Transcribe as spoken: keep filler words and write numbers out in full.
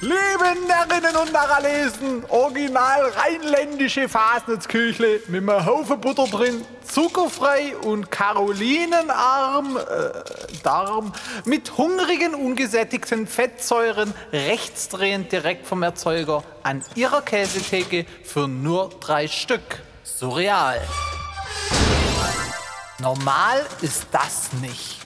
Liebe Närrinnen und Narralesen, original rheinländische Fasnichtsküchle mit einem Haufen Butter drin, zuckerfrei und karolinenarm, äh, Darm, mit hungrigen, ungesättigten Fettsäuren, rechtsdrehend direkt vom Erzeuger an Ihrer Käsetheke für nur drei Stück. Surreal. Normal ist das nicht.